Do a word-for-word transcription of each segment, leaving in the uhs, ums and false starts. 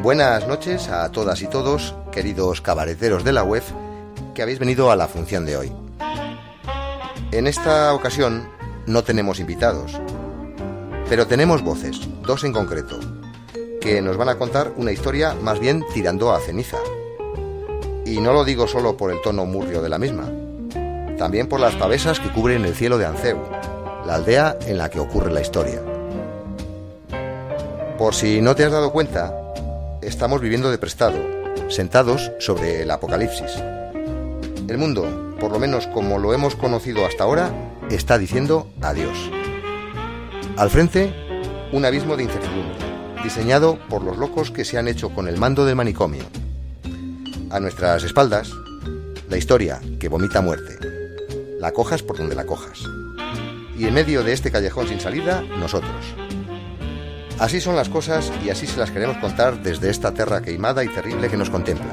Buenas noches a todas y todos, queridos cabareteros de la web, que habéis venido a la función de hoy. En esta ocasión no tenemos invitados, pero tenemos voces, dos en concreto, que nos van a contar una historia más bien tirando a ceniza. Y no lo digo solo por el tono murrio de la misma, también por las pavesas que cubren el cielo de Anceu, la aldea en la que ocurre la historia. Por si no te has dado cuenta, estamos viviendo de prestado, sentados sobre el apocalipsis. El mundo, por lo menos como lo hemos conocido hasta ahora, está diciendo adiós. Al frente, un abismo de incertidumbre, diseñado por los locos que se han hecho con el mando del manicomio. A nuestras espaldas, la historia que vomita muerte. La cojas por donde la cojas. Y en medio de este callejón sin salida, nosotros. Así son las cosas y así se las queremos contar desde esta tierra queimada y terrible que nos contempla.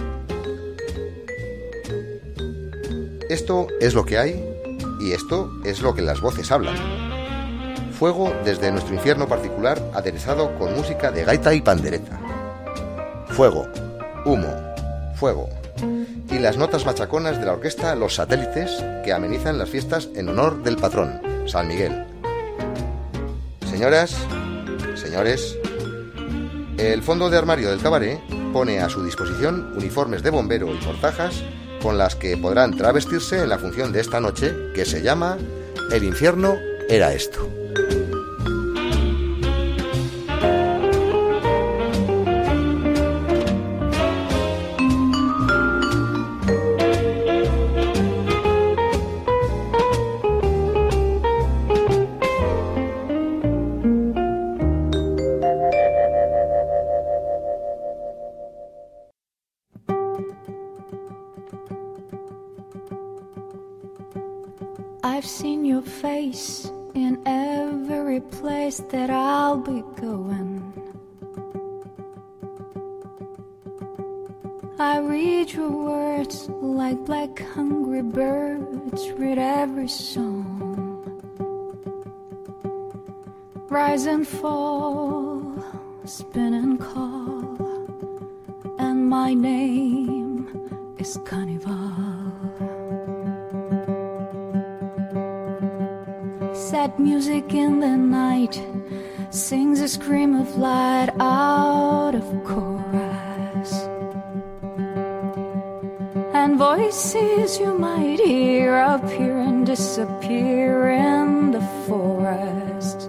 Esto es lo que hay y esto es lo que las voces hablan. Fuego desde nuestro infierno particular aderezado con música de gaita y pandereta. Fuego, humo, fuego. Y las notas machaconas de la orquesta Los Satélites que amenizan las fiestas en honor del patrón, San Miguel. Señoras, señores, el fondo de armario del cabaret pone a su disposición uniformes de bombero y mortajas con las que podrán travestirse en la función de esta noche que se llama El infierno era esto. I've seen your face in every place that I'll be going. I read your words like black hungry birds read every song. Rise and fall, spin and call, and my name is Carnival. Sad music in the night sings a scream of light out of chorus, and voices you might hear appear and disappear in the forest.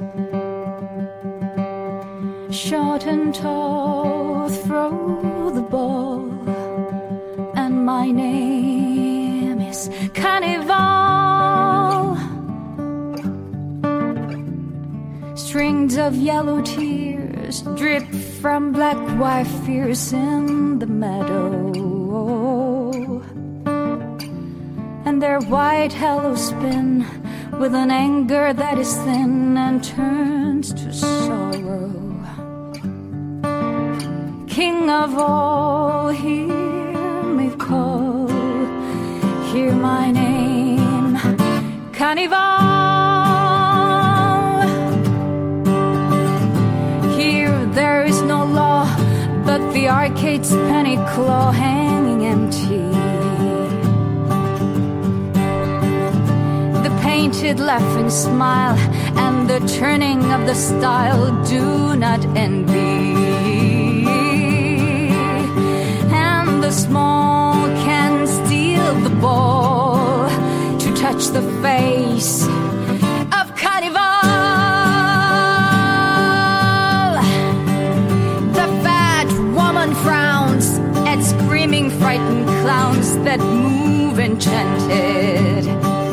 Short and tall throw the ball, and my name is Carnival. Strings of yellow tears drip from black white fears in the meadow, and their white halos spin with an anger that is thin and turns to sorrow. King of all, hear me call, hear my name, Carnival. There is no law but the arcade's penny claw hanging empty. The painted laughing smile and the turning of the style do not envy. And the small can steal the ball to touch the face of Carnival. Frowns at screaming frightened clowns that move enchanted,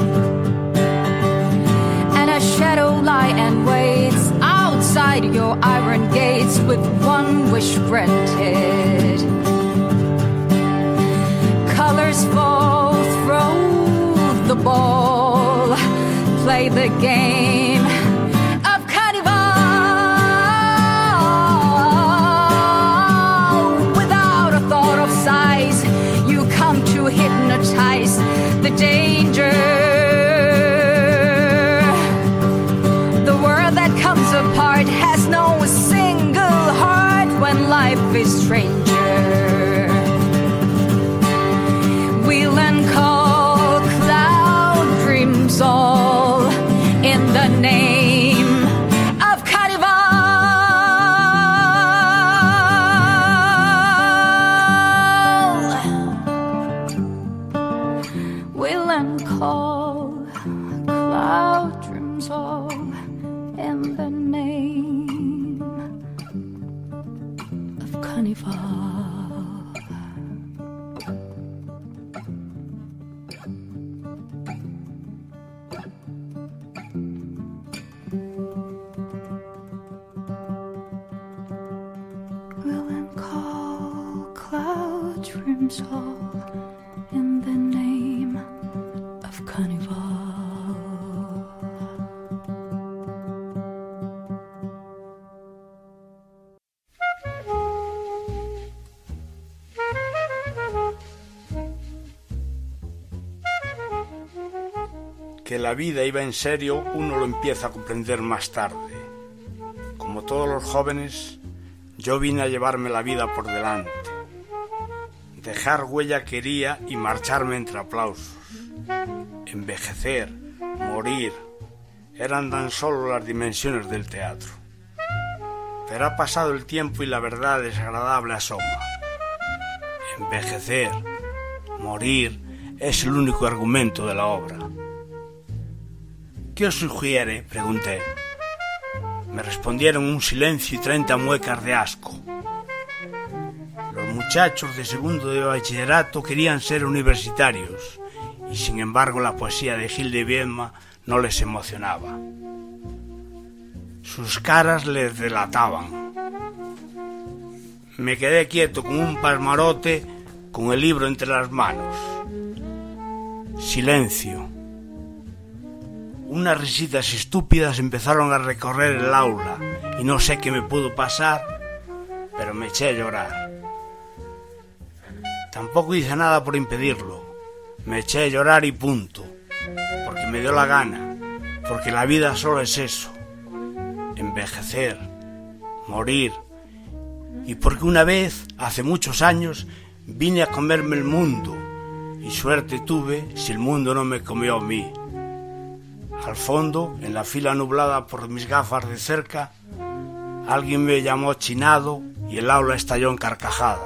and a shadow lie and waits outside your iron gates with one wish granted. Colors fall, throw the ball, play the game of Carnival. You come to hypnotize the danger. The world that comes apart has no single heart when life every stranger. We'll uncall cloud dreams all in the name of Carnival. We'll uncall cloud dreams all in the name of Carnival. We'll uncall cloud dreams all in the name of Carnival. Que la vida iba en serio uno lo empieza a comprender más tarde. Como todos los jóvenes, yo vine a llevarme la vida por delante. Dejar huella quería y marcharme entre aplausos. Envejecer, morir, eran tan solo las dimensiones del teatro. Pero ha pasado el tiempo y la verdad desagradable asoma. Envejecer, morir, es el único argumento de la obra. ¿Qué os sugiere?, pregunté. Me respondieron un silencio y treinta muecas de asco. Los muchachos de segundo de bachillerato querían ser universitarios y sin embargo la poesía de Gil de Viedma no les emocionaba. Sus caras les delataban. Me quedé quieto como un pasmarote con el libro entre las manos. Silencio. Unas risitas estúpidas empezaron a recorrer el aula y no sé qué me pudo pasar, pero me eché a llorar. Tampoco hice nada por impedirlo. Me eché a llorar y punto, porque me dio la gana, porque la vida solo es eso, envejecer, morir, y porque una vez, hace muchos años, vine a comerme el mundo, y suerte tuve si el mundo no me comió a mí. Al fondo, en la fila nublada por mis gafas de cerca, alguien me llamó chinado y el aula estalló en carcajadas.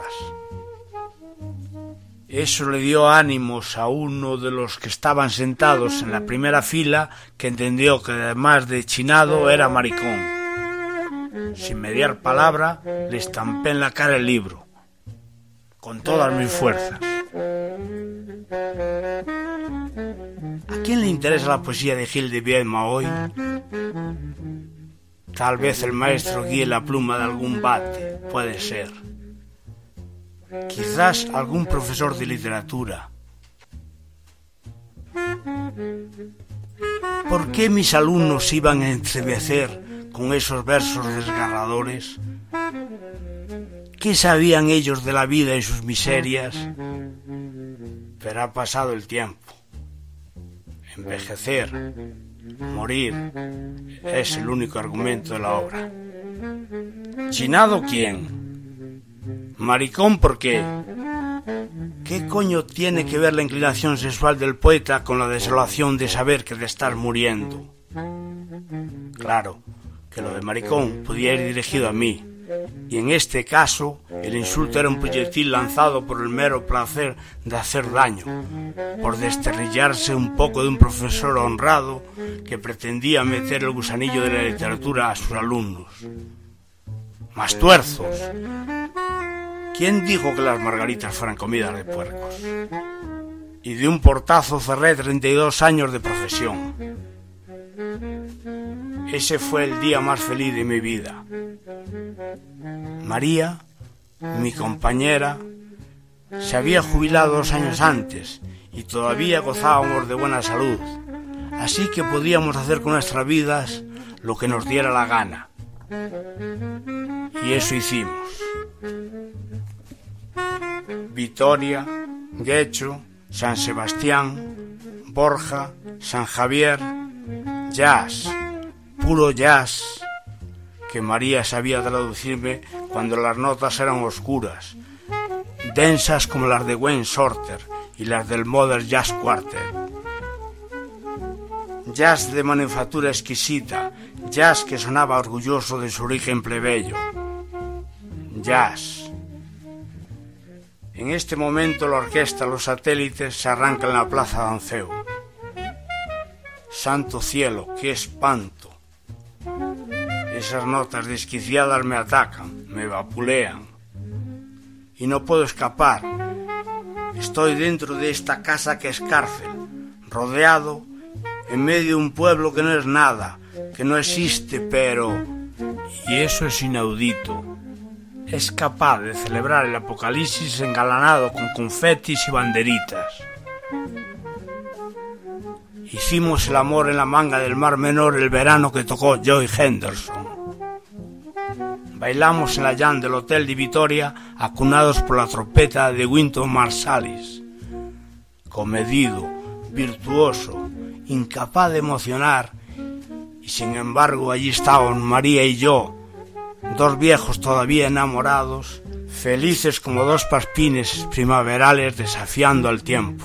Eso le dio ánimos a uno de los que estaban sentados en la primera fila, que entendió que además de chinado era maricón. Sin mediar palabra, le estampé en la cara el libro, con todas mis fuerzas. ¿A quién le interesa la poesía de Gil de Viedma hoy? Tal vez el maestro guíe la pluma de algún bate, puede ser. Quizás algún profesor de literatura. ¿Por qué mis alumnos iban a entremecer con esos versos desgarradores? ¿Qué sabían ellos de la vida y sus miserias? Pero ha pasado el tiempo. Envejecer, morir, es el único argumento de la obra. ¿Chinado quién? ¿Maricón por qué? ¿Qué coño tiene que ver la inclinación sexual del poeta con la desolación de saber que te estás muriendo? Claro, que lo de maricón podía ir dirigido a mí, y en este caso el insulto era un proyectil lanzado por el mero placer de hacer daño, por desternillarse un poco de un profesor honrado que pretendía meter el gusanillo de la literatura a sus alumnos. ¡Mastuerzos! ¿Quién dijo que las margaritas fueran comidas de puercos? Y de un portazo cerré treinta y dos años de profesión. Ese fue el día más feliz de mi vida. María, mi compañera, se había jubilado dos años antes y todavía gozábamos de buena salud, así que podíamos hacer con nuestras vidas lo que nos diera la gana. Y eso hicimos. Vitoria, Guecho, San Sebastián, Borja, San Javier, jazz, puro jazz, que María sabía traducirme cuando las notas eran oscuras, densas como las de Wayne Shorter y las del Modern Jazz Quartet. Jazz de manufactura exquisita, jazz que sonaba orgulloso de su origen plebeyo. Jazz. En este momento la orquesta Los Satélites se arranca en la plaza de Anceu. Santo cielo, qué espanto. Esas notas desquiciadas me atacan, me vapulean. Y no puedo escapar. Estoy dentro de esta casa que es cárcel, rodeado en medio de un pueblo que no es nada, que no existe, pero... Y eso es inaudito. Es capaz de celebrar el apocalipsis engalanado con confetis y banderitas. Hicimos el amor en la manga del Mar Menor el verano que tocó Joy Henderson. Bailamos en la llana del Hotel de Vitoria, acunados por la trompeta de Wynton Marsalis. Comedido, virtuoso, incapaz de emocionar, y sin embargo allí estaban María y yo, dos viejos todavía enamorados, felices como dos paspines primaverales desafiando al tiempo.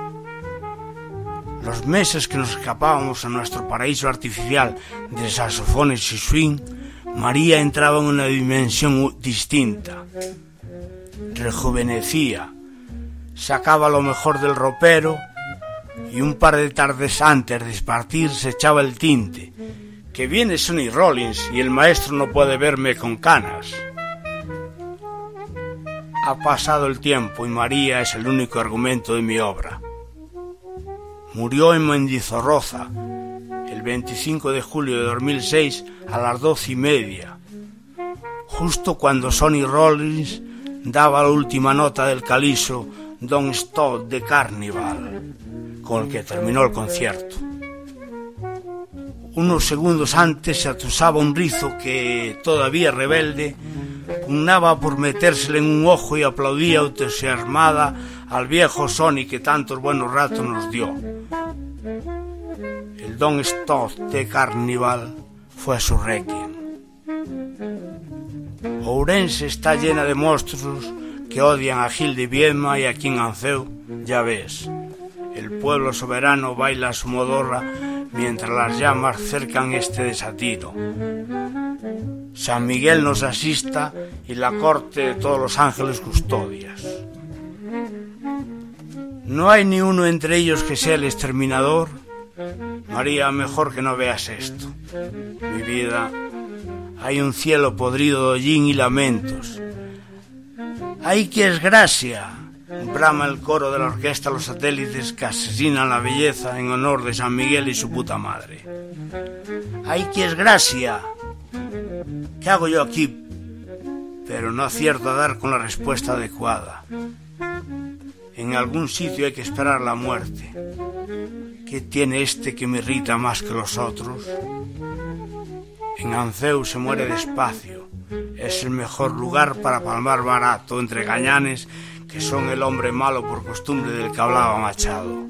Los meses que nos escapábamos a nuestro paraíso artificial de saxofones y swing, María entraba en una dimensión distinta. Rejuvenecía, sacaba lo mejor del ropero y un par de tardes antes de partir se echaba el tinte. Que viene Sonny Rollins y el maestro no puede verme con canas. Ha pasado el tiempo y María es el único argumento de mi obra. Murió en Mendizorroza el veinticinco de julio de dos mil seis a las doce y media, justo cuando Sonny Rollins daba la última nota del calizo Don't Stop the Carnival, con el que terminó el concierto. Unos segundos antes se atusaba un rizo que, todavía rebelde, pugnaba por metérsele en un ojo y aplaudía entusiasmada al viejo Sonny que tantos buenos ratos nos dio. El Don't Stop the Carnival fue su requiem. Ourense está llena de monstruos que odian a Gil de Viedma y aquí en Anceu, ya ves, el pueblo soberano baila su modorra mientras las llamas cercan este desatino. San Miguel nos asista y la corte de todos los ángeles custodias. ¿No hay ni uno entre ellos que sea el exterminador? María, mejor que no veas esto. Mi vida, hay un cielo podrido de hollín y lamentos. ¡Ay, qué desgracia! Brama el coro de la orquesta Los Satélites que asesinan la belleza en honor de San Miguel y su puta madre. ¡Ay, qué desgracia! ¿Qué hago yo aquí? Pero no acierto a dar con la respuesta adecuada. En algún sitio hay que esperar la muerte. ¿Qué tiene este que me irrita más que los otros? En Anceu se muere despacio. Es el mejor lugar para palmar barato entre gañanes que son el hombre malo por costumbre del que hablaba Machado.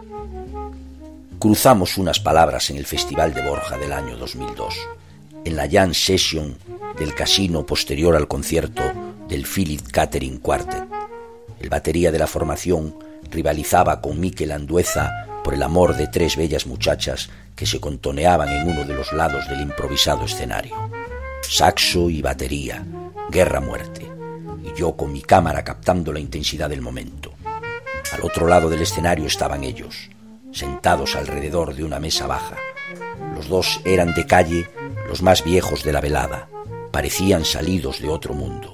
Cruzamos unas palabras en el Festival de Borja del año dos mil dos, en la jam session del casino posterior al concierto del Philip Catherine Quartet. El batería de la formación rivalizaba con Mikel Andueza por el amor de tres bellas muchachas que se contoneaban en uno de los lados del improvisado escenario. Saxo y batería, guerra-muerte, y yo con mi cámara captando la intensidad del momento. Al otro lado del escenario estaban ellos, sentados alrededor de una mesa baja. Los dos eran de calle, los más viejos de la velada, parecían salidos de otro mundo.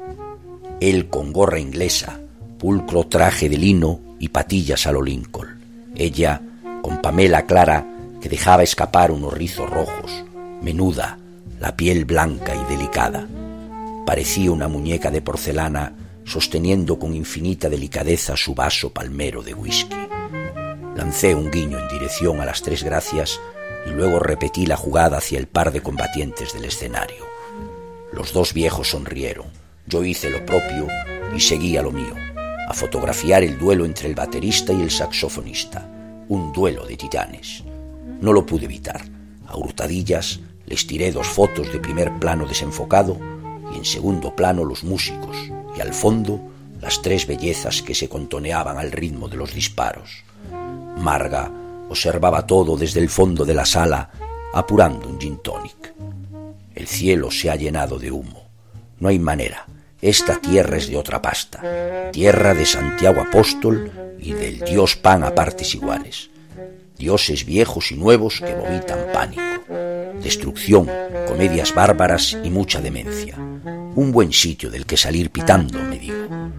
Él con gorra inglesa, pulcro traje de lino y patillas a lo Lincoln. Ella con pamela clara que dejaba escapar unos rizos rojos, menuda, la piel blanca y delicada. Parecía una muñeca de porcelana sosteniendo con infinita delicadeza su vaso palmero de whisky. Lancé un guiño en dirección a las Tres Gracias y luego repetí la jugada hacia el par de combatientes del escenario. Los dos viejos sonrieron. Yo hice lo propio y seguí a lo mío, a fotografiar el duelo entre el baterista y el saxofonista, un duelo de titanes. No lo pude evitar. A hurtadillas les tiré dos fotos de primer plano desenfocado y en segundo plano los músicos y al fondo las tres bellezas que se contoneaban al ritmo de los disparos. Marga observaba todo desde el fondo de la sala, apurando un gin tonic. El cielo se ha llenado de humo. No hay manera. Esta tierra es de otra pasta. Tierra de Santiago Apóstol y del dios Pan a partes iguales. Dioses viejos y nuevos que vomitan pánico. Destrucción, comedias bárbaras y mucha demencia. Un buen sitio del que salir pitando, me digo.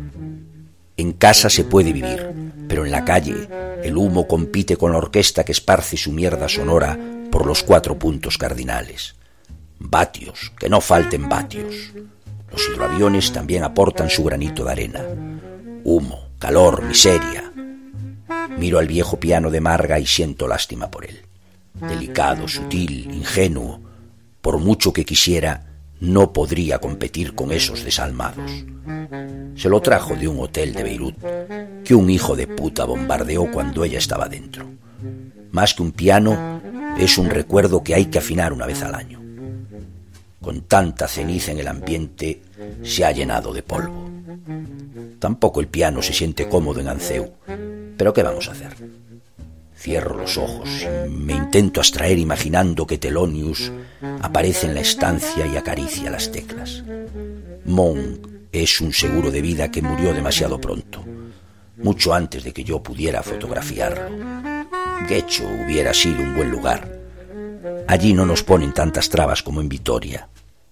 En casa se puede vivir, pero en la calle el humo compite con la orquesta que esparce su mierda sonora por los cuatro puntos cardinales. Vatios, que no falten vatios. Los hidroaviones también aportan su granito de arena. Humo, calor, miseria. Miro al viejo piano de Marga y siento lástima por él. Delicado, sutil, ingenuo. Por mucho que quisiera, no podría competir con esos desalmados. Se lo trajo de un hotel de Beirut que un hijo de puta bombardeó cuando ella estaba dentro. Más que un piano, es un recuerdo que hay que afinar una vez al año. Con tanta ceniza en el ambiente, se ha llenado de polvo. Tampoco el piano se siente cómodo en Anceu, pero ¿qué vamos a hacer? Cierro los ojos y me intento abstraer imaginando que Thelonious aparece en la estancia y acaricia las teclas. Monk es un seguro de vida que murió demasiado pronto, mucho antes de que yo pudiera fotografiarlo. Guecho hubiera sido un buen lugar. Allí no nos ponen tantas trabas como en Vitoria.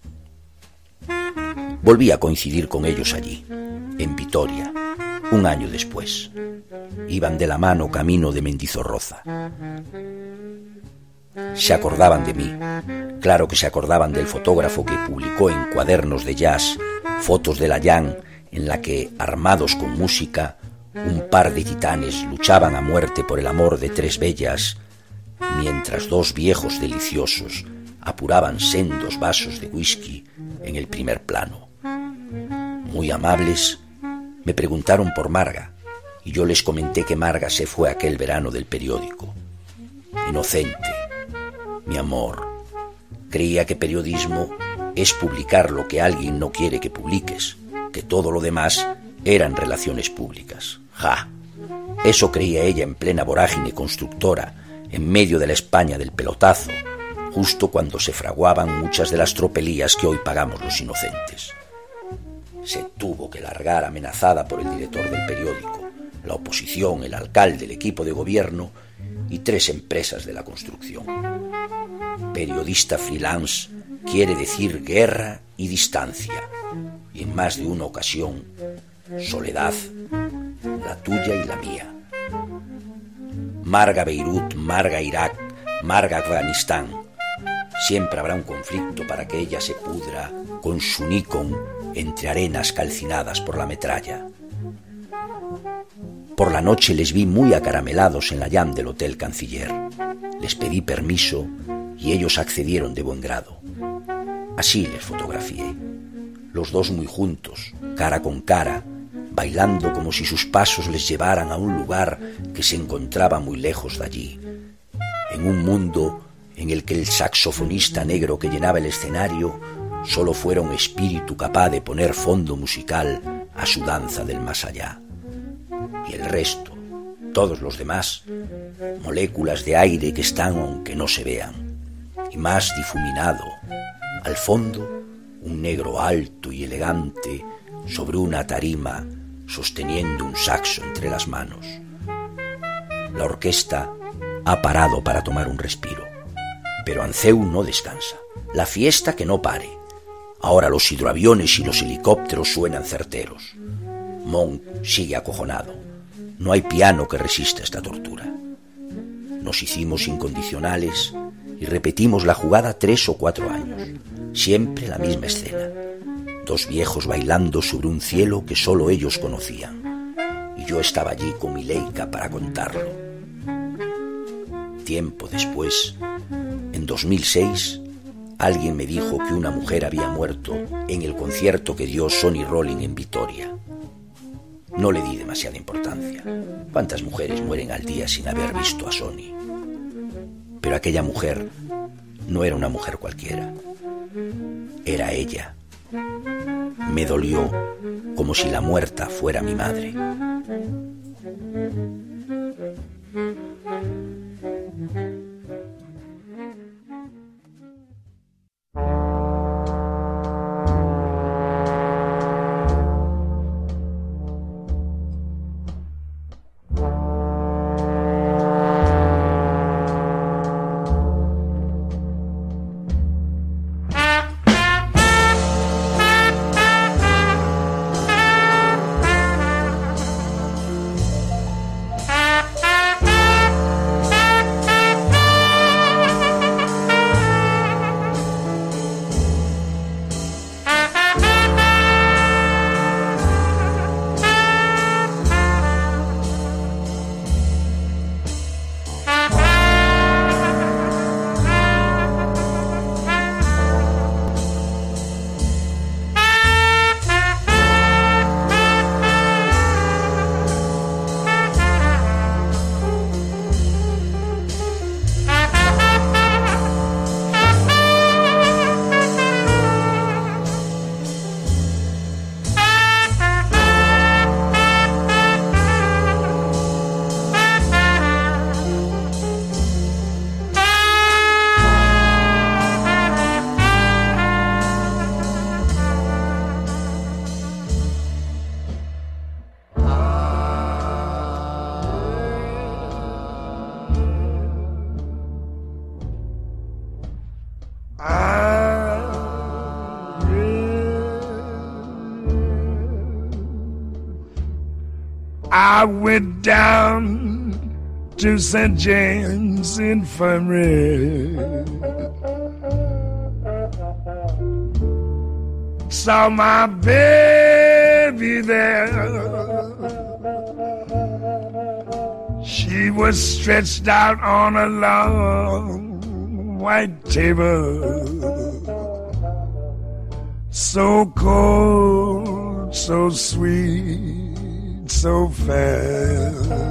Volví a coincidir con ellos allí, en Vitoria, un año después. Iban de la mano camino de Mendizorroza. Se acordaban de mí. Claro que se acordaban del fotógrafo que publicó en Cuadernos de Jazz fotos de la jam en la que, armados con música, un par de titanes luchaban a muerte por el amor de tres bellas, mientras dos viejos deliciosos apuraban sendos vasos de whisky en el primer plano. Muy amables, me preguntaron por Marga, y yo les comenté que Marga se fue aquel verano del periódico. Inocente, mi amor, creía que periodismo es publicar lo que alguien no quiere que publiques, que todo lo demás eran relaciones públicas. ¡Ja! Eso creía ella en plena vorágine constructora, en medio de la España del pelotazo, justo cuando se fraguaban muchas de las tropelías que hoy pagamos los inocentes. Se tuvo que largar amenazada por el director del periódico, la oposición, el alcalde, el equipo de gobierno y tres empresas de la construcción. Periodista freelance quiere decir guerra y distancia, y en más de una ocasión, soledad, la tuya y la mía. Marga Beirut, Marga Irak, Marga Afganistán. Siempre habrá un conflicto para que ella se pudra con su Nikon entre arenas calcinadas por la metralla. Por la noche les vi muy acaramelados en la jam del Hotel Canciller. Les pedí permiso y ellos accedieron de buen grado. Así les fotografié. Los dos muy juntos, cara con cara, bailando como si sus pasos les llevaran a un lugar que se encontraba muy lejos de allí, en un mundo en el que el saxofonista negro que llenaba el escenario solo fuera un espíritu capaz de poner fondo musical a su danza del más allá. Y el resto, todos los demás, moléculas de aire que están aunque no se vean, y más difuminado, al fondo, un negro alto y elegante sobre una tarima sosteniendo un saxo entre las manos. La orquesta ha parado para tomar un respiro, pero Anzeu no descansa. La fiesta que no pare. Ahora los hidroaviones y los helicópteros suenan certeros. Monk sigue acojonado. No hay piano que resista esta tortura. Nos hicimos incondicionales y repetimos la jugada tres o cuatro años. Siempre la misma escena. Dos viejos bailando sobre un cielo que solo ellos conocían. Y yo estaba allí con mi Leica para contarlo. Tiempo después, en dos mil seis, alguien me dijo que una mujer había muerto en el concierto que dio Sonny Rollins en Vitoria. No le di demasiada importancia. ¿Cuántas mujeres mueren al día sin haber visto a Sonny? Pero aquella mujer no era una mujer cualquiera. Era ella. Me dolió como si la muerta fuera mi madre. I went down to Saint James Infirmary, saw my baby there. She was stretched out on a long white table, so cold, so sweet, so fair.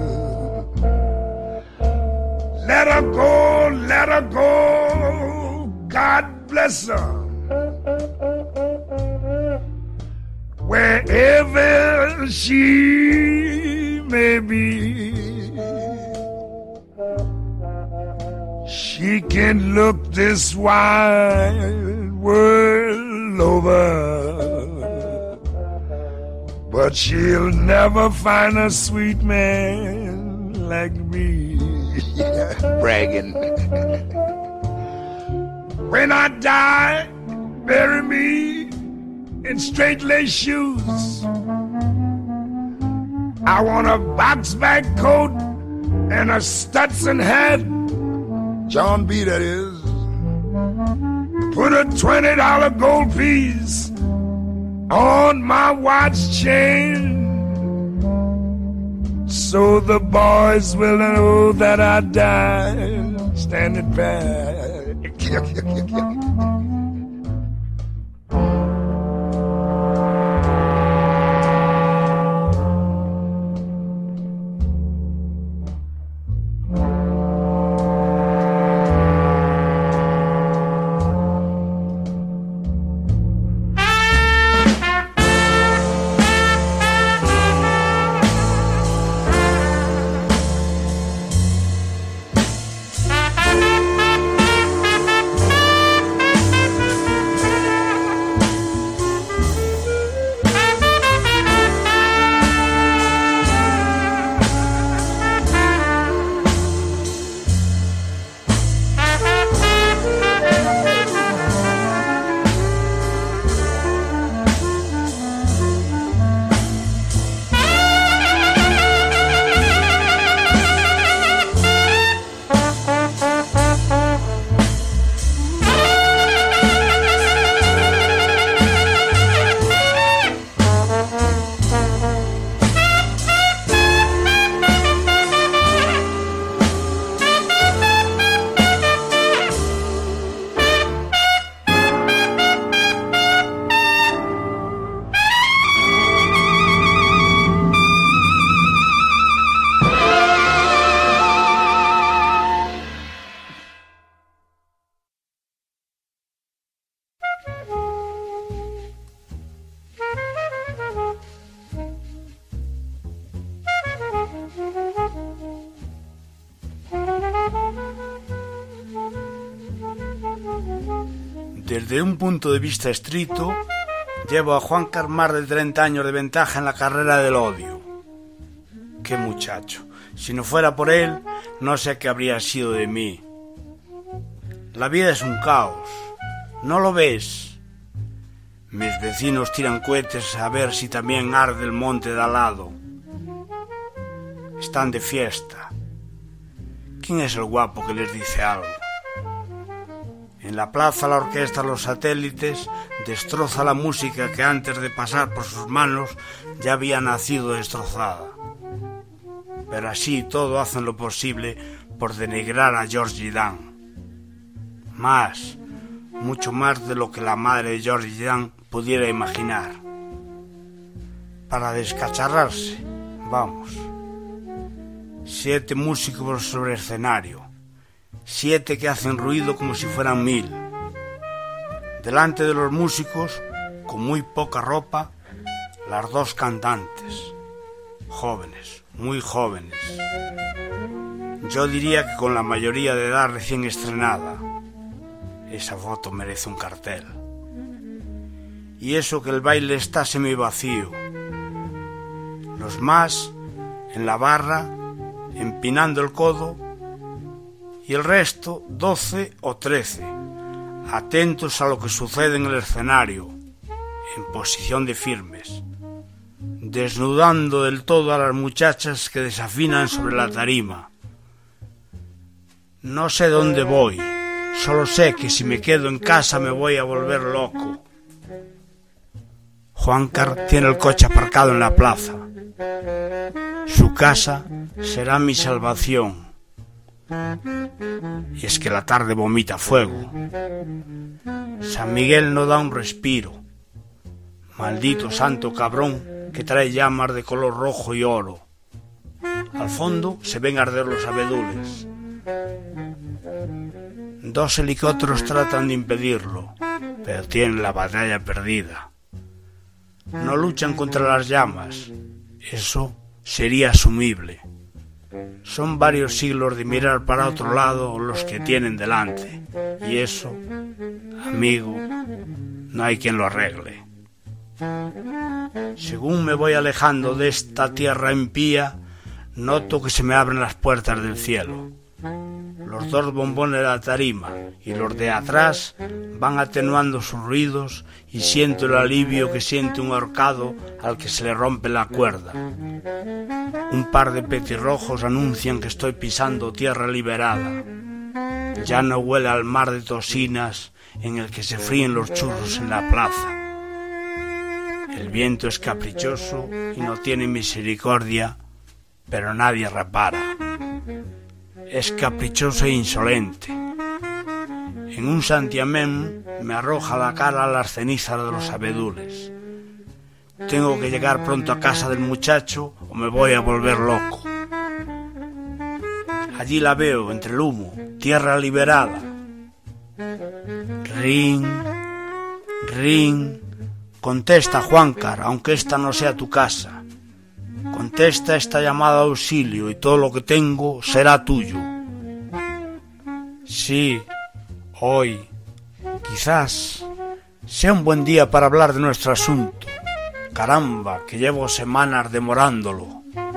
Let her go, let her go, God bless her. Wherever she may be, she can look this wide world over, but she'll never find a sweet man like me. Yeah, bragging. When I die, bury me in straight lace shoes. I want a box back coat and a Stetson hat, John B. that is. Put a twenty dollar gold piece on my watch chain, so the boys will know that I died standing back. Desde un punto de vista estricto, llevo a Juancar más de treinta años de ventaja en la carrera del odio. ¡Qué muchacho! Si no fuera por él, no sé qué habría sido de mí. La vida es un caos. ¿No lo ves? Mis vecinos tiran cohetes a ver si también arde el monte de al lado. Están de fiesta. ¿Quién es el guapo que les dice algo? En la plaza la orquesta Los Satélites destroza la música que antes de pasar por sus manos ya había nacido destrozada. Pero así y todo hacen lo posible por denigrar a Georgie Dan. Más, mucho más de lo que la madre de Georgie Dan pudiera imaginar. Para descacharrarse, vamos. Siete músicos sobre el escenario. Siete que hacen ruido como si fueran mil. Delante de los músicos, con muy poca ropa, las dos cantantes. Jóvenes, muy jóvenes. Yo diría que con la mayoría de edad recién estrenada. Esa foto merece un cartel. Y eso que el baile está semivacío. Los más, en la barra, empinando el codo, y el resto, doce o trece, atentos a lo que sucede en el escenario, en posición de firmes, desnudando del todo a las muchachas que desafinan sobre la tarima. No sé dónde voy, solo sé que si me quedo en casa me voy a volver loco. Juancar tiene el coche aparcado en la plaza. Su casa será mi salvación. Y es que la tarde vomita fuego. San Miguel no da un respiro. Maldito santo cabrón que trae llamas de color rojo y oro. Al fondo se ven arder los abedules. Dos helicópteros tratan de impedirlo, pero tienen la batalla perdida. No luchan contra las llamas. Eso sería asumible. Son varios siglos de mirar para otro lado los que tienen delante, y eso, amigo, no hay quien lo arregle. Según me voy alejando de esta tierra impía, noto que se me abren las puertas del cielo. Los dos bombones de la tarima y los de atrás van atenuando sus ruidos y siento el alivio que siente un ahorcado al que se le rompe la cuerda. Un par de petirrojos anuncian que estoy pisando tierra liberada. Ya no huele al mar de tocinas en el que se fríen los churros en la plaza. El viento es caprichoso y no tiene misericordia, pero nadie repara. Es caprichoso e insolente. En un santiamén me arroja la cara a las cenizas de los abedules. Tengo que llegar pronto a casa del muchacho o me voy a volver loco. Allí la veo entre el humo, tierra liberada. Ring, ring, contesta Juancar, aunque esta no sea tu casa. Contesta esta llamada de auxilio y todo lo que tengo será tuyo. Sí, hoy, quizás, sea un buen día para hablar de nuestro asunto. Caramba, que llevo semanas demorándolo.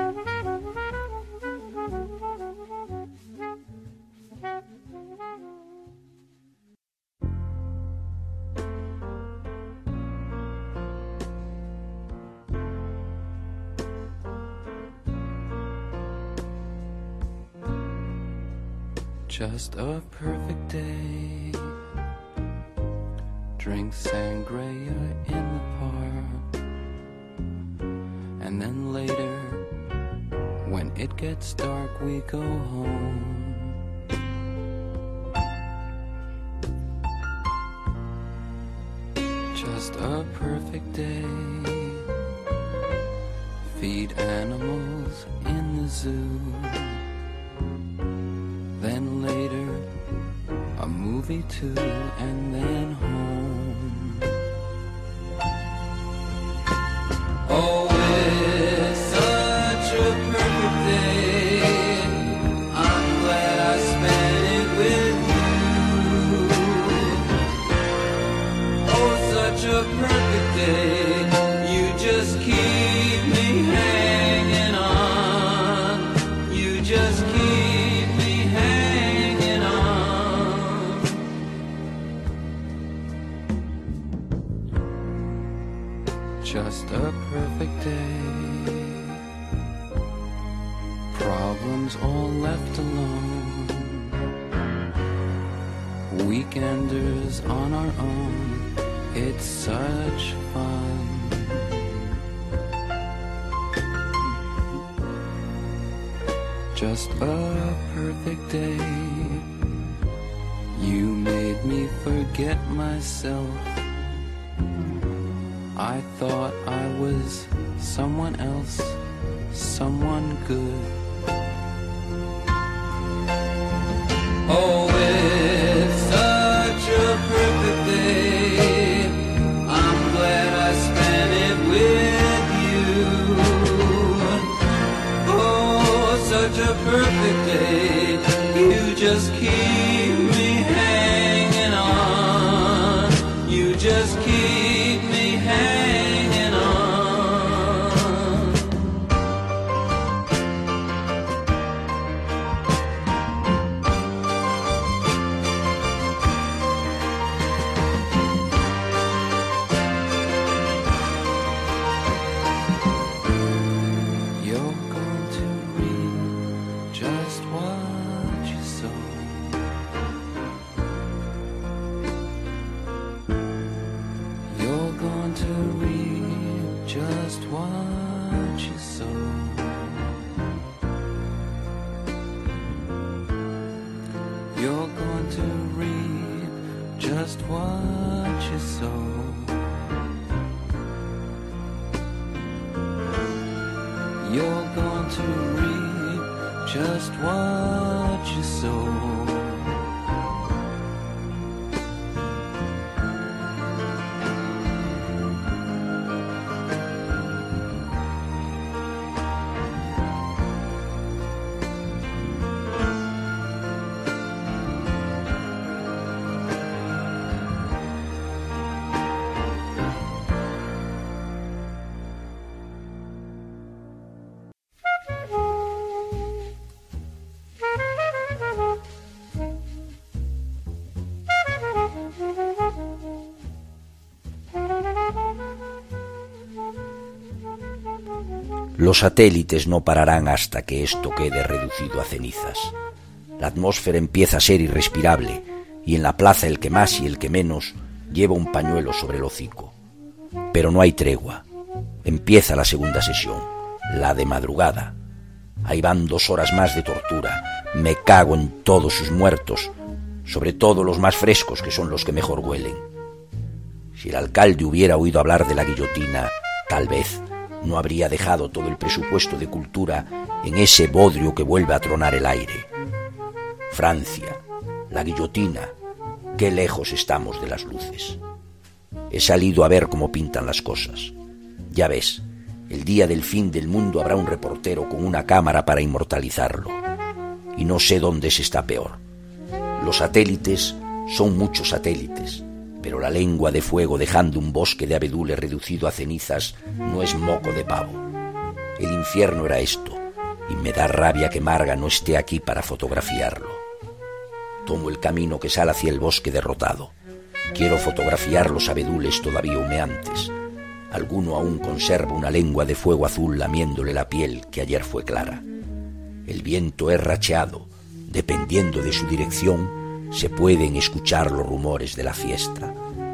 Just a perfect day. Drink sangria in the park. And then later, when it gets dark, we go home. Just a perfect day. Feed animals in the zoo. Then later, a movie too, and then home. Oh, it's such a perfect day. I'm glad I spent just a perfect day. Problems all left alone. Weekenders on our own. It's such fun. Just a perfect day. You made me forget myself. I thought I was someone else, someone good. Oh, it's such a perfect day. I'm glad I spent it with you. Oh, such a perfect day. You just keep me hanging on. You just keep me hanging on. You're going to reap just what you sow. You're going to reap just what you sow. You're going to reap just what you sow. You're going to reap just what you sow. Los satélites no pararán hasta que esto quede reducido a cenizas. La atmósfera empieza a ser irrespirable y en la plaza el que más y el que menos lleva un pañuelo sobre el hocico. Pero no hay tregua. Empieza la segunda sesión, la de madrugada. Ahí van dos horas más de tortura. Me cago en todos sus muertos, sobre todo los más frescos, que son los que mejor huelen. Si el alcalde hubiera oído hablar de la guillotina, tal vez no habría dejado todo el presupuesto de cultura en ese bodrio que vuelve a tronar el aire. Francia, la guillotina, qué lejos estamos de las luces. He salido a ver cómo pintan las cosas. Ya ves, el día del fin del mundo habrá un reportero con una cámara para inmortalizarlo. Y no sé dónde se está peor. Los satélites son muchos satélites, pero la lengua de fuego dejando un bosque de abedules reducido a cenizas no es moco de pavo. El infierno era esto, y me da rabia que Marga no esté aquí para fotografiarlo. Tomo el camino que sale hacia el bosque derrotado. Quiero fotografiar los abedules todavía humeantes. Alguno aún conserva una lengua de fuego azul lamiéndole la piel que ayer fue clara. El viento es racheado. Dependiendo de su dirección, se pueden escuchar los rumores de la fiesta.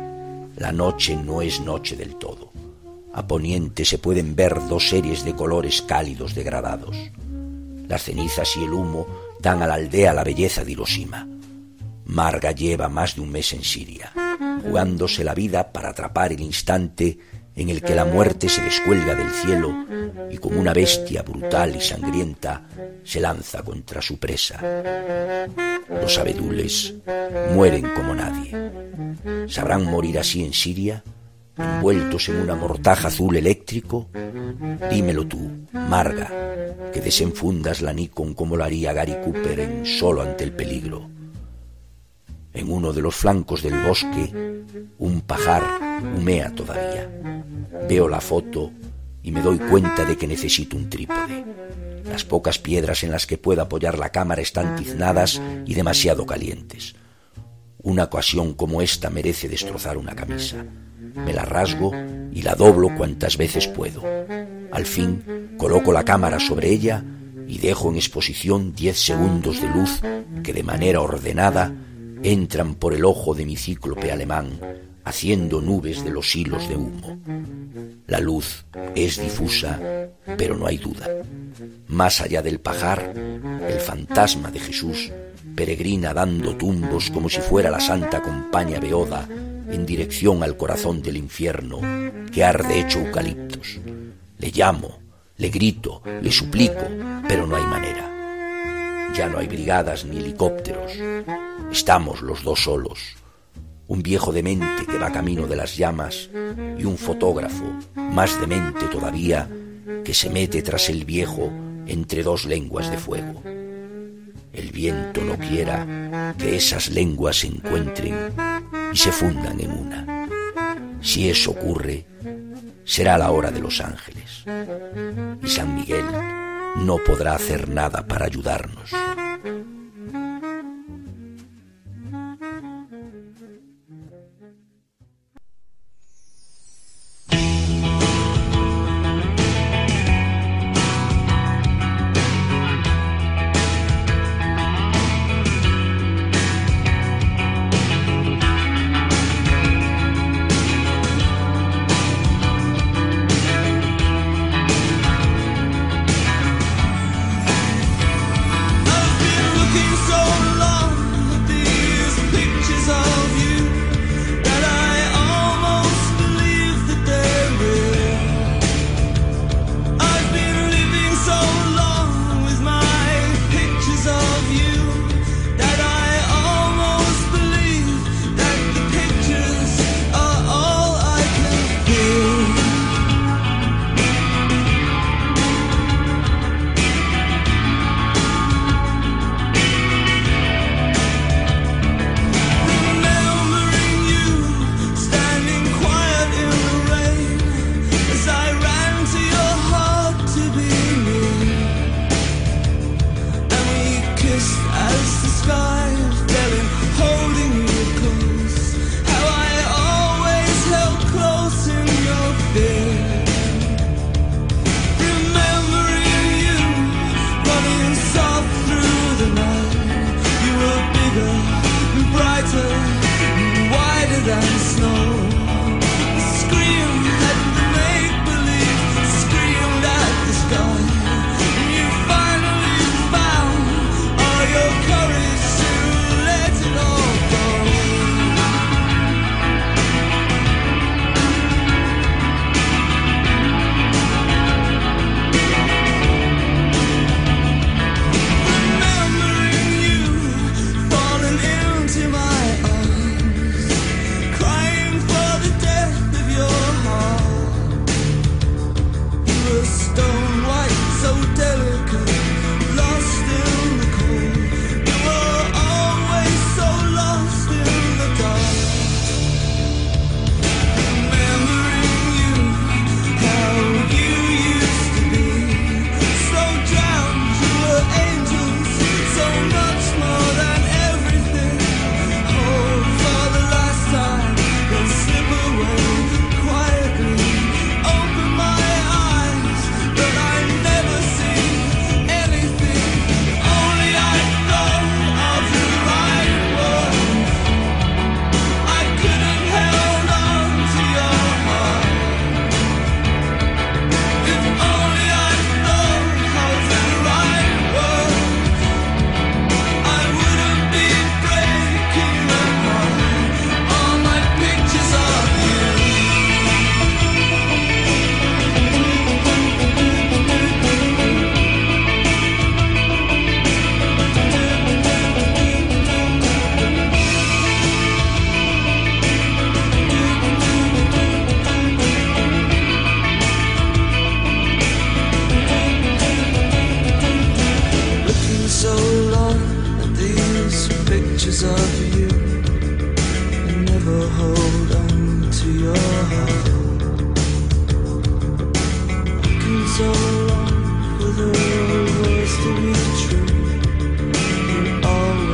La noche no es noche del todo. A poniente se pueden ver dos series de colores cálidos degradados. Las cenizas y el humo dan a la aldea la belleza de Hiroshima. Marga lleva más de un mes en Siria, jugándose la vida para atrapar el instante en el que la muerte se descuelga del cielo y como una bestia brutal y sangrienta se lanza contra su presa. Los abedules mueren como nadie. ¿Sabrán morir así en Siria, envueltos en una mortaja azul eléctrico? Dímelo tú, Marga, que desenfundas la Nikon como lo haría Gary Cooper en Solo ante el peligro. En uno de los flancos del bosque, un pajar humea todavía. Veo la foto y me doy cuenta de que necesito un trípode. Las pocas piedras en las que puedo apoyar la cámara están tiznadas y demasiado calientes. Una ocasión como esta merece destrozar una camisa. Me la rasgo y la doblo cuantas veces puedo. Al fin, coloco la cámara sobre ella y dejo en exposición diez segundos de luz que de manera ordenada entran por el ojo de mi cíclope alemán, haciendo nubes de los hilos de humo. La luz es difusa, pero no hay duda. Más allá del pajar, el fantasma de Jesús peregrina dando tumbos como si fuera la Santa Compañía Beoda en dirección al corazón del infierno que arde hecho eucaliptos. Le llamo, le grito, le suplico, pero no hay manera. Ya no hay brigadas ni helicópteros. Estamos los dos solos. Un viejo demente que va camino de las llamas y un fotógrafo, más demente todavía, que se mete tras el viejo entre dos lenguas de fuego. El viento no quiera que esas lenguas se encuentren y se fundan en una. Si eso ocurre, será la hora de los ángeles, y San Miguel no podrá hacer nada para ayudarnos.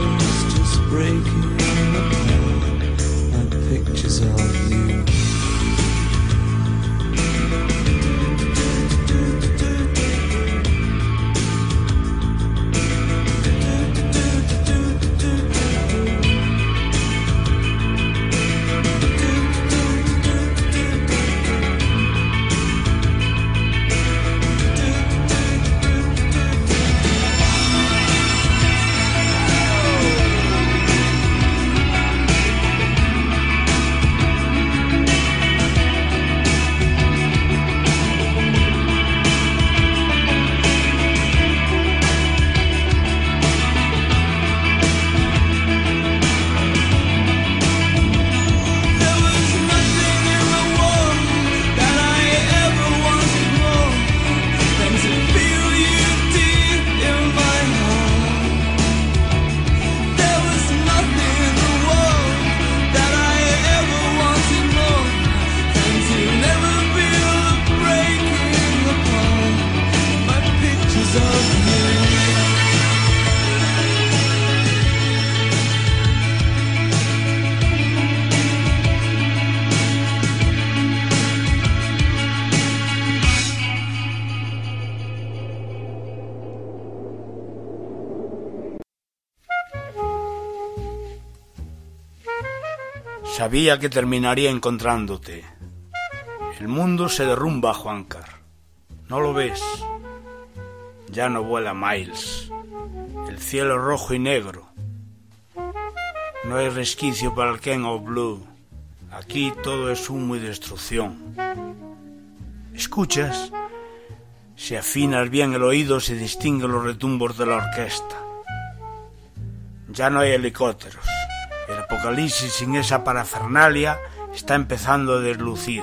Pictures of you. Sabía que terminaría encontrándote. El mundo se derrumba, Juancar. ¿No lo ves? Ya no vuela Miles. El cielo es rojo y negro. No hay resquicio para el Ken of Blue. Aquí todo es humo y destrucción. ¿Escuchas? Si afinas bien el oído se distinguen los retumbos de la orquesta. Ya no hay helicópteros. El apocalipsis sin esa parafernalia está empezando a deslucir.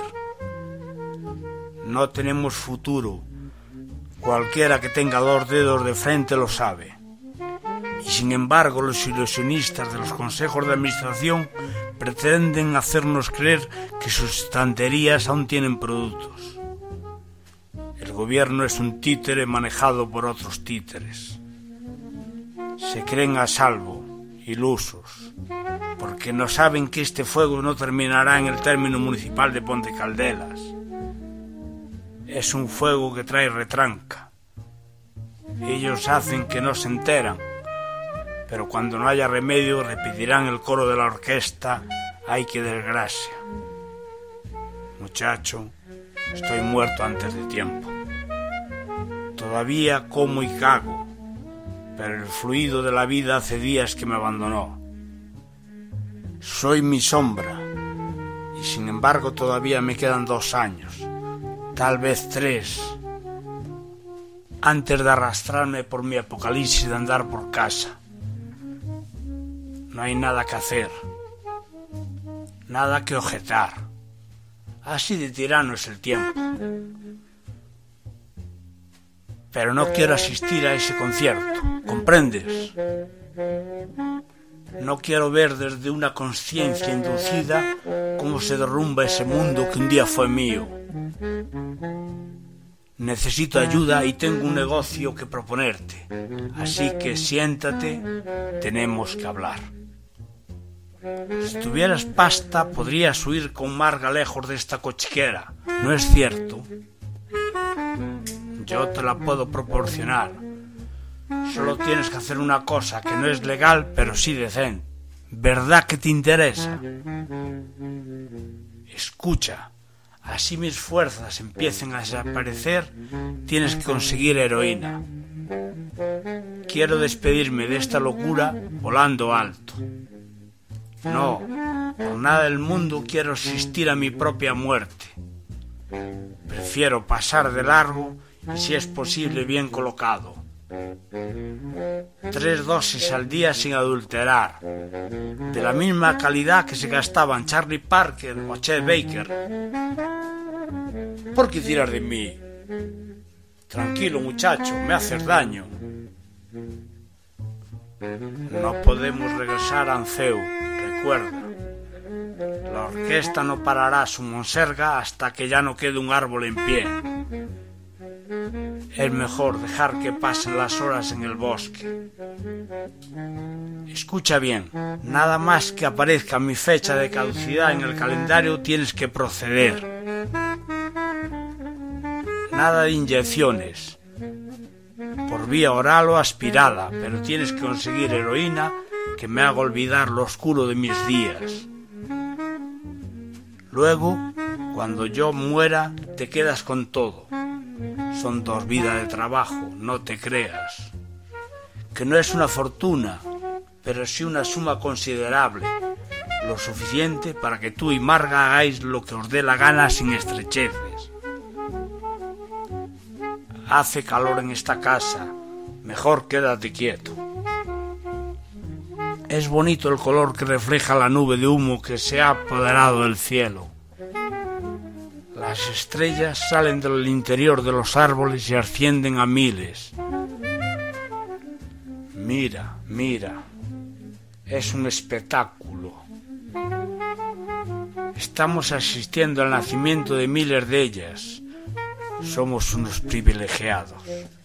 No tenemos futuro. Cualquiera que tenga dos dedos de frente lo sabe. Y sin embargo los ilusionistas de los consejos de administración pretenden hacernos creer que sus estanterías aún tienen productos. El gobierno es un títere manejado por otros títeres. Se creen a salvo, ilusos, porque no saben que este fuego no terminará en el término municipal de Ponte Caldelas. Es un fuego que trae retranca. Ellos hacen que no se enteran, pero cuando no haya remedio repetirán el coro de la orquesta: ¡ay, qué desgracia! Muchacho, estoy muerto antes de tiempo. Todavía como y cago, pero el fluido de la vida hace días que me abandonó. Soy mi sombra, y sin embargo todavía me quedan dos años, tal vez tres, antes de arrastrarme por mi apocalipsis de andar por casa. No hay nada que hacer, nada que objetar. Así de tirano es el tiempo. Pero no quiero asistir a ese concierto, ¿comprendes? No quiero ver desde una conciencia inducida cómo se derrumba ese mundo que un día fue mío. Necesito ayuda y tengo un negocio que proponerte. Así que siéntate, tenemos que hablar. Si tuvieras pasta, podrías huir con Marga lejos de esta cochiquera, ¿no es cierto? Yo te la puedo proporcionar. Solo tienes que hacer una cosa que no es legal, pero sí decente. ¿Verdad que te interesa? Escucha, así mis fuerzas empiecen a desaparecer, tienes que conseguir heroína. Quiero despedirme de esta locura volando alto. No, por nada del mundo quiero asistir a mi propia muerte. Prefiero pasar de largo y, si es posible, bien colocado. Tres dosis al día sin adulterar, de la misma calidad que se gastaban Charlie Parker o Chet Baker. ¿Por qué tiras de mí? Tranquilo, muchacho, me haces daño. No podemos regresar a Anceu, recuerda. La orquesta no parará su monserga hasta que ya no quede un árbol en pie. Es mejor dejar que pasen las horas en el bosque. Escucha bien, nada más que aparezca mi fecha de caducidad en el calendario tienes que proceder. Nada de inyecciones, por vía oral o aspirada, pero tienes que conseguir heroína que me haga olvidar lo oscuro de mis días. Luego, cuando yo muera, te quedas con todo. Son dos vidas de trabajo, no te creas. Que no es una fortuna, pero sí una suma considerable, lo suficiente para que tú y Marga hagáis lo que os dé la gana sin estrecheces. Hace calor en esta casa, mejor quédate quieto. Es bonito el color que refleja la nube de humo que se ha apoderado del cielo. Las estrellas salen del interior de los árboles y ascienden a miles. Mira, mira, es un espectáculo. Estamos asistiendo al nacimiento de miles de ellas. Somos unos privilegiados.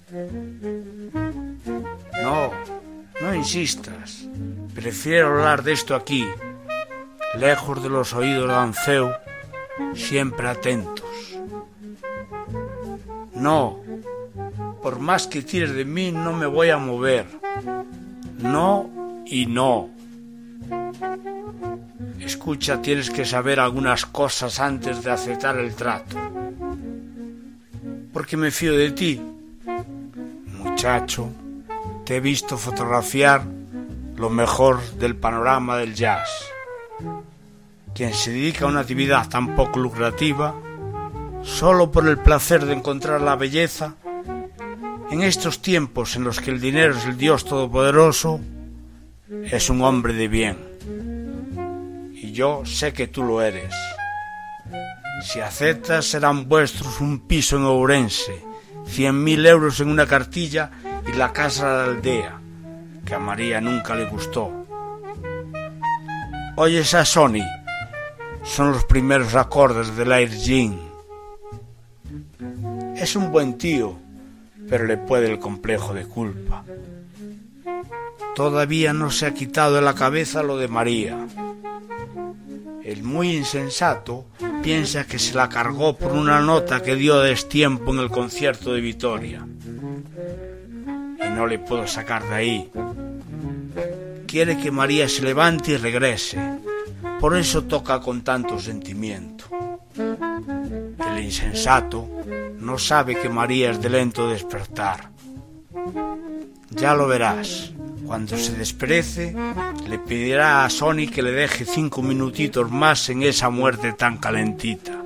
No, no insistas. Prefiero hablar de esto aquí, lejos de los oídos de Anceu, siempre atentos. No, por más que tires de mí, no me voy a mover. No y no. Escucha, tienes que saber algunas cosas antes de aceptar el trato. Porque me fío de ti. Muchacho, te he visto fotografiar lo mejor del panorama del jazz. Quien se dedica a una actividad tan poco lucrativa, solo por el placer de encontrar la belleza, en estos tiempos en los que el dinero es el Dios Todopoderoso, es un hombre de bien. Y yo sé que tú lo eres. Si aceptas, serán vuestros un piso en Ourense, cien mil euros en una cartilla y la casa de la aldea, que a María nunca le gustó. Oyes a Sonny, son los primeros acordes del Air Jean. Es un buen tío, pero le puede el complejo de culpa. Todavía no se ha quitado de la cabeza lo de María. El muy insensato piensa que se la cargó por una nota que dio a destiempo en el concierto de Vitoria. Y no le puedo sacar de ahí. Quiere que María se levante y regrese. Por eso toca con tanto sentimiento. El insensato no sabe que María es de lento despertar. Ya lo verás. Cuando se desperece, le pedirá a Sonny que le deje cinco minutitos más en esa muerte tan calentita.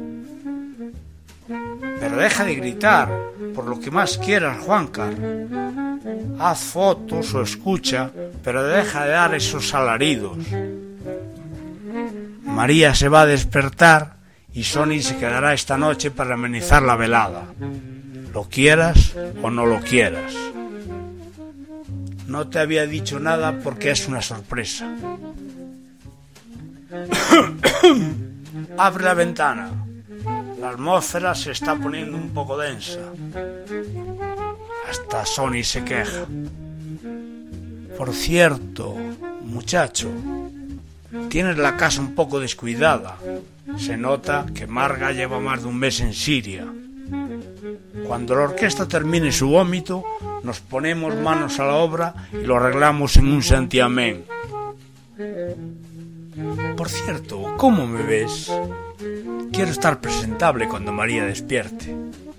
Pero deja de gritar, por lo que más quieras, Juancar. Haz fotos o escucha, pero deja de dar esos alaridos. María se va a despertar y Sonny se quedará esta noche para amenizar la velada. Lo quieras o no lo quieras. No te había dicho nada porque es una sorpresa. Abre la ventana. La atmósfera se está poniendo un poco densa. Hasta Sonny se queja. Por cierto, muchacho, tienes la casa un poco descuidada. Se nota que Marga lleva más de un mes en Siria. Cuando la orquesta termine su vómito, nos ponemos manos a la obra y lo arreglamos en un santiamén. Por cierto, ¿cómo me ves? Quiero estar presentable cuando María despierte.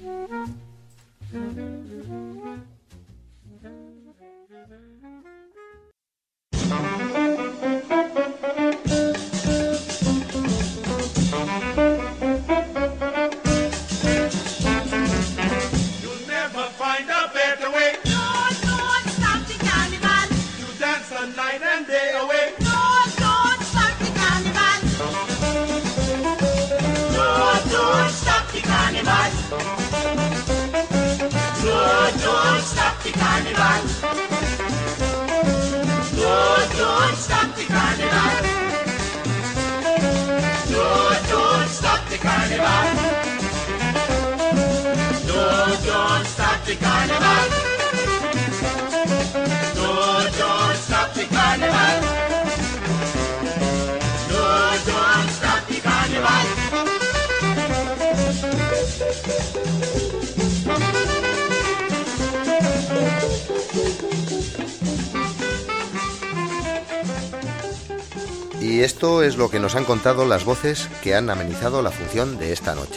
Y esto es lo que nos han contado las voces que han amenizado la función de esta noche.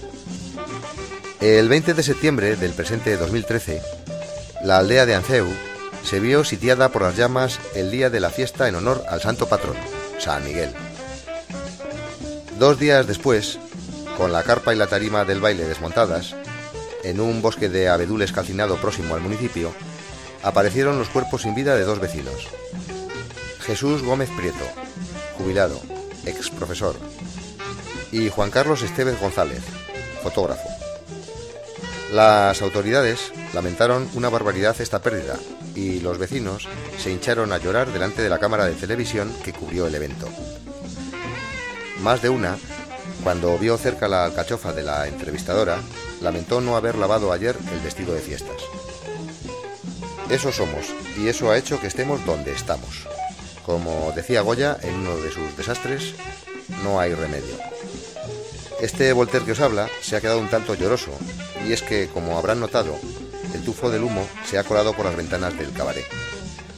El veinte de septiembre del presente dos mil trece, la aldea de Anceu se vio sitiada por las llamas el día de la fiesta en honor al santo patrón, San Miguel. Dos días después, con la carpa y la tarima del baile desmontadas, en un bosque de abedules calcinado próximo al municipio, aparecieron los cuerpos sin vida de dos vecinos. Jesús Gómez Prieto, jubilado, ex profesor, y Juan Carlos Estevez González, fotógrafo. Las autoridades lamentaron una barbaridad esta pérdida y los vecinos se hincharon a llorar delante de la cámara de televisión que cubrió el evento. Más de una, cuando vio cerca la alcachofa de la entrevistadora, lamentó no haber lavado ayer el vestido de fiestas. Eso somos, y eso ha hecho que estemos donde estamos. Como decía Goya en uno de sus desastres, no hay remedio. Este Voltaire que os habla se ha quedado un tanto lloroso, y es que, como habrán notado, el tufo del humo se ha colado por las ventanas del cabaret.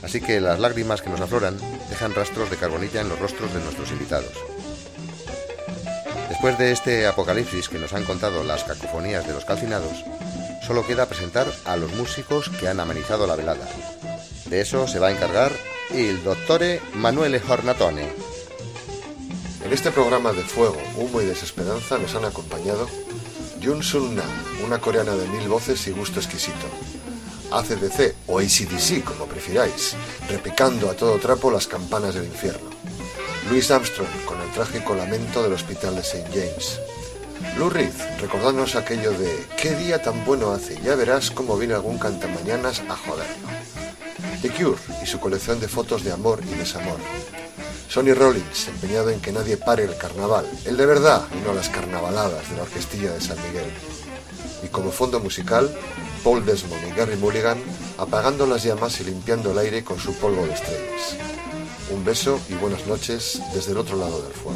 Así que las lágrimas que nos afloran dejan rastros de carbonilla en los rostros de nuestros invitados. Después de este apocalipsis que nos han contado las cacofonías de los calcinados, solo queda presentar a los músicos que han amenizado la velada. De eso se va a encargar el dottore Manuele Hornatone. En este programa de fuego, humo y desesperanza nos han acompañado Jun Sun Na, una coreana de mil voces y gusto exquisito, A C D C o A C D C, como prefiráis, repicando a todo trapo las campanas del infierno. Louis Armstrong, con el trágico lamento del hospital de Saint James. Lou Reed, recordándonos aquello de «Qué día tan bueno hace, ya verás cómo viene algún cantamañanas a joderlo». The Cure y su colección de fotos de amor y desamor. Sonny Rollins, empeñado en que nadie pare el carnaval, el de verdad y no las carnavaladas de la orquestilla de San Miguel. Y como fondo musical, Paul Desmond y Gary Mulligan apagando las llamas y limpiando el aire con su polvo de estrellas. Un beso y buenas noches desde el otro lado del fuego.